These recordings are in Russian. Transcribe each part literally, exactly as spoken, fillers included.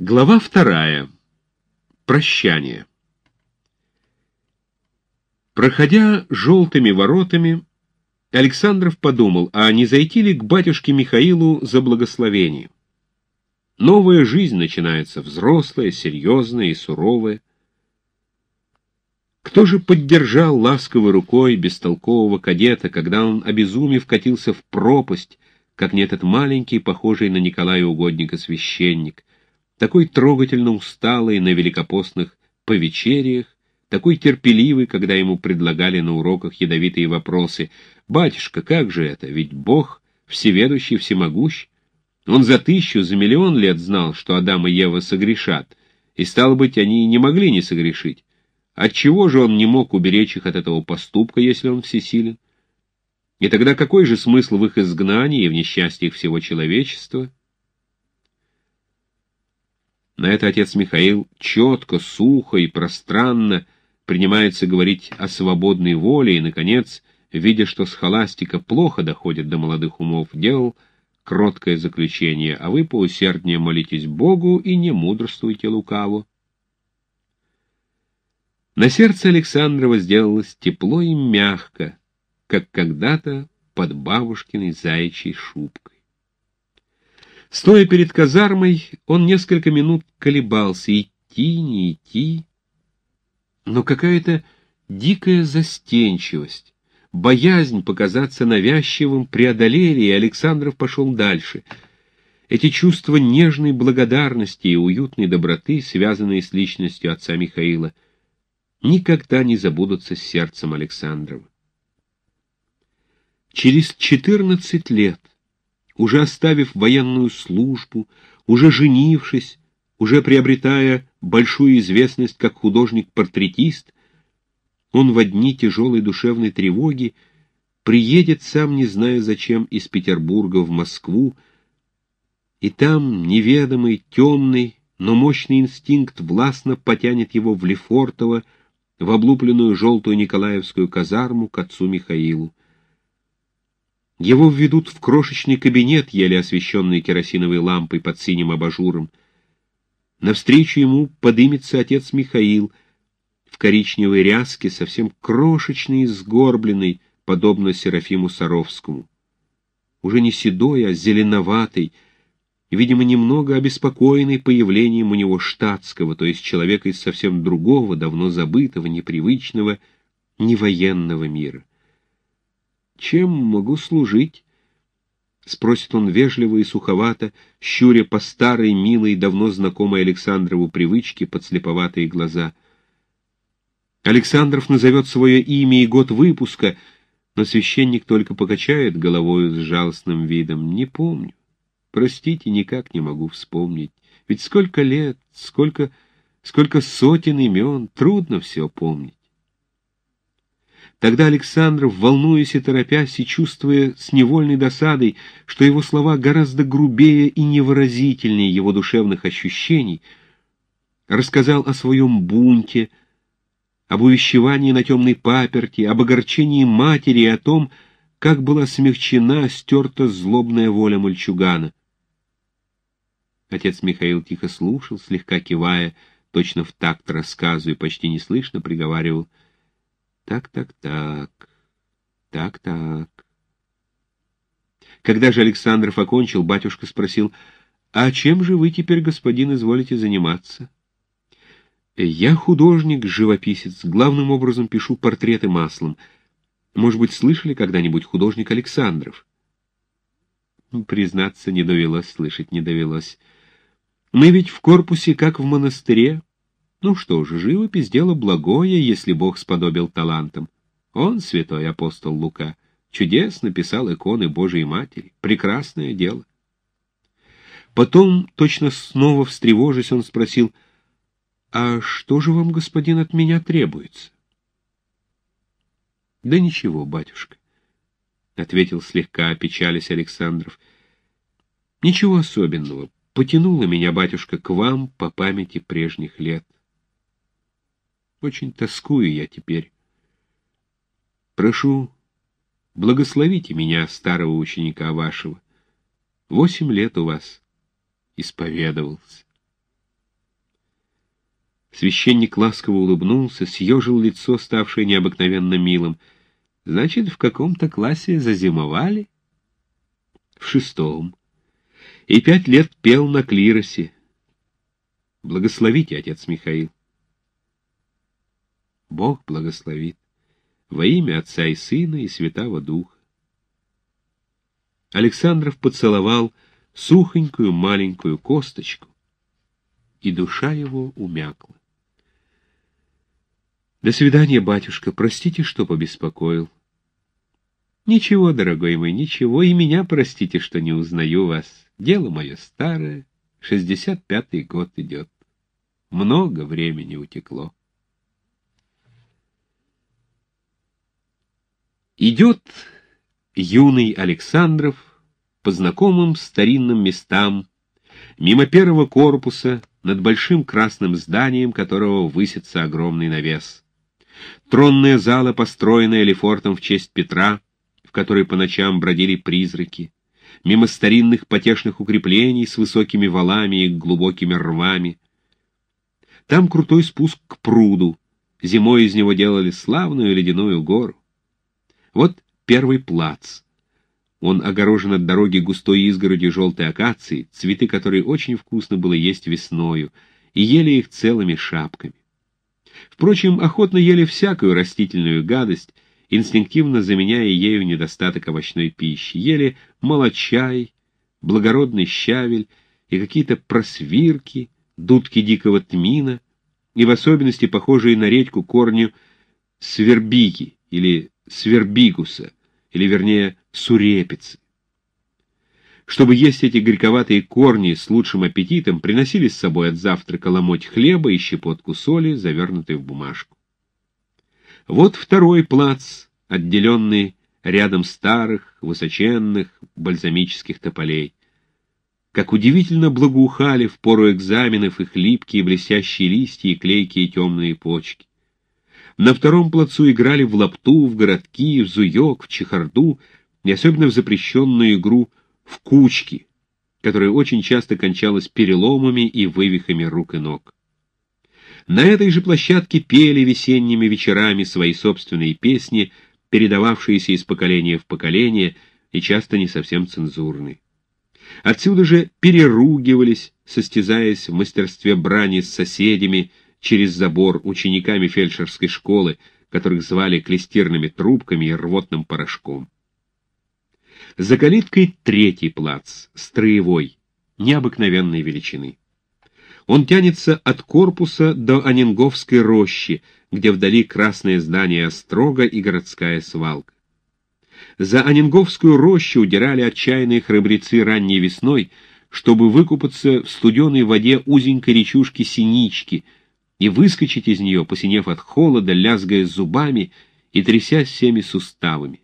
Глава вторая. Прощание. Проходя желтыми воротами, Александров подумал, а не зайти ли к батюшке Михаилу за благословением. Новая жизнь начинается, взрослая, серьезная и суровая. Кто же поддержал ласковой рукой бестолкового кадета, когда он, обезумев, катился в пропасть, как не этот маленький, похожий на Николая Угодника священник, такой трогательно усталый на великопостных повечериях, такой терпеливый, когда ему предлагали на уроках ядовитые вопросы. «Батюшка, как же это? Ведь Бог всеведущий, всемогущ. Он за тысячу, за миллион лет знал, что Адам и Ева согрешат, и, стало быть, они не могли не согрешить. Отчего же он не мог уберечь их от этого поступка, если он всесилен? И тогда какой же смысл в их изгнании и в несчастьях всего человечества?» На это отец Михаил четко, сухо и пространно принимается говорить о свободной воле и, наконец, видя, что схоластика плохо доходит до молодых умов, делал кроткое заключение: «А вы поусерднее молитесь Богу и не мудрствуйте лукаво». На сердце Александрова сделалось тепло и мягко, как когда-то под бабушкиной заячьей шубкой. Стоя перед казармой, он несколько минут колебался, идти, не идти. Но какая-то дикая застенчивость, боязнь показаться навязчивым преодолели, и Александров пошел дальше. Эти чувства нежной благодарности и уютной доброты, связанные с личностью отца Михаила, никогда не забудутся с сердцем Александрова. Через четырнадцать лет, уже оставив военную службу, уже женившись, уже приобретая большую известность как художник-портретист, он во дни тяжелой душевной тревоги приедет, сам не зная зачем, из Петербурга в Москву, и там неведомый, темный, но мощный инстинкт властно потянет его в Лефортово, в облупленную желтую Николаевскую казарму к отцу Михаилу. Его введут в крошечный кабинет, еле освещенный керосиновой лампой под синим абажуром. Навстречу ему подымется отец Михаил в коричневой ряске, совсем крошечный и сгорбленный, подобно Серафиму Саровскому. Уже не седой, а зеленоватый, видимо, немного обеспокоенный появлением у него штатского, то есть человека из совсем другого, давно забытого, непривычного, невоенного мира. «Чем могу служить?» — спросит он вежливо и суховато, щуря по старой, милой, давно знакомой Александрову привычке подслеповатые глаза. Александров назовет свое имя и год выпуска, но священник только покачает головою с жалостным видом. «Не помню. Простите, никак не могу вспомнить. Ведь сколько лет, сколько, сколько сотен имен, трудно все помнить». Тогда Александров, волнуясь и торопясь, и чувствуя с невольной досадой, что его слова гораздо грубее и невыразительнее его душевных ощущений, рассказал о своем бунте, об увещевании на темной паперти, об огорчении матери и о том, как была смягчена, стерта злобная воля мальчугана. Отец Михаил тихо слушал, слегка кивая, точно в такт рассказу, и почти неслышно приговаривал: «Так, так, так, так, так». Когда же Александров окончил, батюшка спросил: «А чем же вы теперь, господин, изволите заниматься?» «Я художник-живописец, главным образом пишу портреты маслом. Может быть, слышали когда-нибудь художник Александров?» Признаться, не довелось слышать, не довелось. «Мы ведь в корпусе, как в монастыре. Ну что же, живопись — дело благое, если Бог сподобил талантом. Он, святой апостол Лука, чудесно писал иконы Божией Матери. Прекрасное дело». Потом, точно снова встревожись, он спросил: «А что же вам, господин, от меня требуется?» «Да ничего, батюшка», — ответил слегка опечалясь Александров. «Ничего особенного. Потянуло меня, батюшка, к вам по памяти прежних лет. Очень тоскую я теперь. Прошу, благословите меня, старого ученика вашего. Восемь лет у вас исповедовался». Священник ласково улыбнулся, съежил лицо, ставшее необыкновенно милым. Значит, в каком-то классе зазимовали? В шестом. И пять лет пел на клиросе. Благословите, отец Михаил. Бог благословит. Во имя Отца и Сына и Святого Духа. Александров поцеловал сухонькую маленькую косточку, и душа его умякла. До свидания, батюшка, простите, что побеспокоил. Ничего, дорогой мой, ничего, и меня простите, что не узнаю вас. Дело мое старое, шестьдесят пятый год идет. Много времени утекло. Идет юный Александров по знакомым старинным местам, мимо первого корпуса, над большим красным зданием, которого высится огромный навес. Тронная зала, построенная Лефортом в честь Петра, в которой по ночам бродили призраки, мимо старинных потешных укреплений с высокими валами и глубокими рвами. Там крутой спуск к пруду, зимой из него делали славную ледяную гору. Вот первый плац. Он огорожен от дороги густой изгородью желтой акации, цветы которой очень вкусно было есть весною, и ели их целыми шапками. Впрочем, охотно ели всякую растительную гадость, инстинктивно заменяя ею недостаток овощной пищи. Ели молочай, благородный щавель и какие-то просвирки, дудки дикого тмина, и в особенности похожие на редьку корню свербики или свербигуса, или, вернее, сурепицы. Чтобы есть эти горьковатые корни с лучшим аппетитом, приносили с собой от завтрака ломоть хлеба и щепотку соли, завернутой в бумажку. Вот второй плац, отделенный рядом старых, высоченных, бальзамических тополей. Как удивительно благоухали в пору экзаменов их липкие блестящие листья и клейкие темные почки. На втором плацу играли в лапту, в городки, в зуёк, в чехарду, и особенно в запрещенную игру в кучки, которая очень часто кончалась переломами и вывихами рук и ног. На этой же площадке пели весенними вечерами свои собственные песни, передававшиеся из поколения в поколение и часто не совсем цензурные. Отсюда же переругивались, состязаясь в мастерстве брани с соседями через забор, учениками фельдшерской школы, которых звали клестирными трубками и рвотным порошком. За калиткой третий плац, строевой, необыкновенной величины. Он тянется от корпуса до Анненговской рощи, где вдали красное здание острога и городская свалка. За Анненговскую рощу удирали отчаянные храбрецы ранней весной, чтобы выкупаться в студеной воде узенькой речушки Синички и выскочить из нее, посинев от холода, лязгая зубами и трясясь всеми суставами.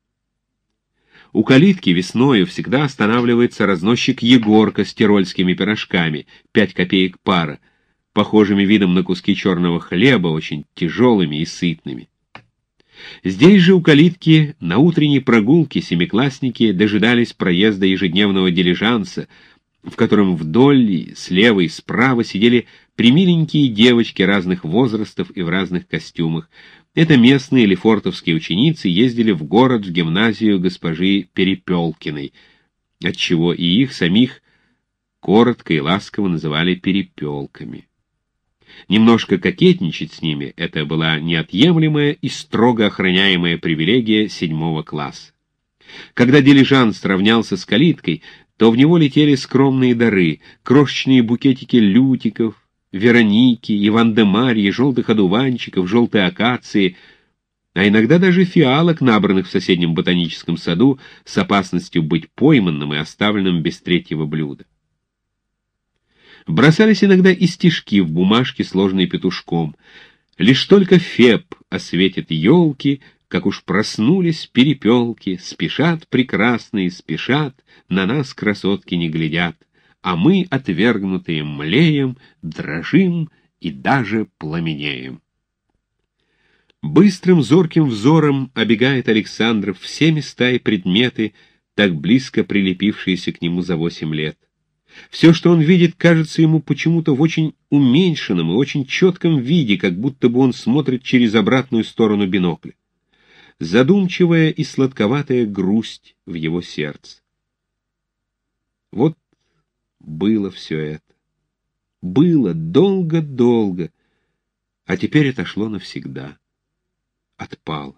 У калитки весною всегда останавливается разносчик Егорка с тирольскими пирожками, пять копеек пара, похожими видом на куски черного хлеба, очень тяжелыми и сытными. Здесь же у калитки на утренней прогулке семиклассники дожидались проезда ежедневного дилижанса, в котором вдоль и слева и справа сидели примиленькие девочки разных возрастов и в разных костюмах. Это местные лефортовские ученицы ездили в город в гимназию госпожи Перепелкиной, отчего и их самих коротко и ласково называли перепелками. Немножко кокетничать с ними — это была неотъемлемая и строго охраняемая привилегия седьмого класса. Когда дилижанс равнялся с калиткой, то в него летели скромные дары, крошечные букетики лютиков, Вероники, Иван-де-Марьи, желтых одуванчиков, желтой акации, а иногда даже фиалок, набранных в соседнем ботаническом саду с опасностью быть пойманным и оставленным без третьего блюда. Бросались иногда и стишки в бумажке, сложенной петушком. Лишь только Феб осветит елки, как уж проснулись перепелки, спешат прекрасные, спешат, на нас красотки не глядят. А мы, отвергнутые, млеем, дрожим и даже пламенеем. Быстрым зорким взором обегает Александров все места и предметы, так близко прилепившиеся к нему за восемь лет. Все, что он видит, кажется ему почему-то в очень уменьшенном и очень четком виде, как будто бы он смотрит через обратную сторону бинокля. Задумчивая и сладковатая грусть в его сердце. Вот было все это. Было долго-долго, а теперь отошло навсегда. Отпало.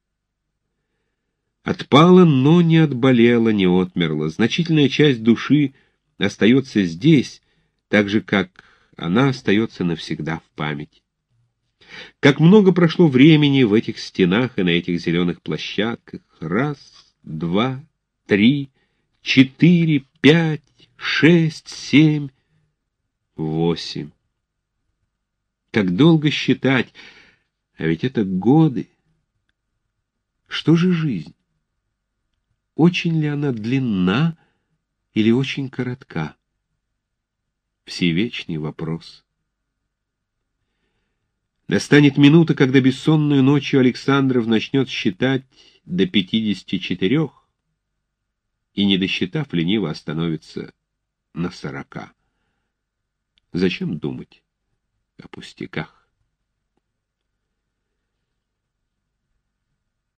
Отпало, но не отболело, не отмерло. Значительная часть души остается здесь, так же, как она остается навсегда в памяти. Как много прошло времени в этих стенах и на этих зеленых площадках. Раз, два, три, четыре, пять, шесть, семь, восемь. Как долго считать, а ведь это годы. Что же жизнь? Очень ли она длинна или очень коротка? Всевечный вопрос. Настанет минута, когда бессонную ночью Александров начнет считать до пятидесяти четырех, и, не досчитав, лениво остановится на сорока. Зачем думать о пустяках?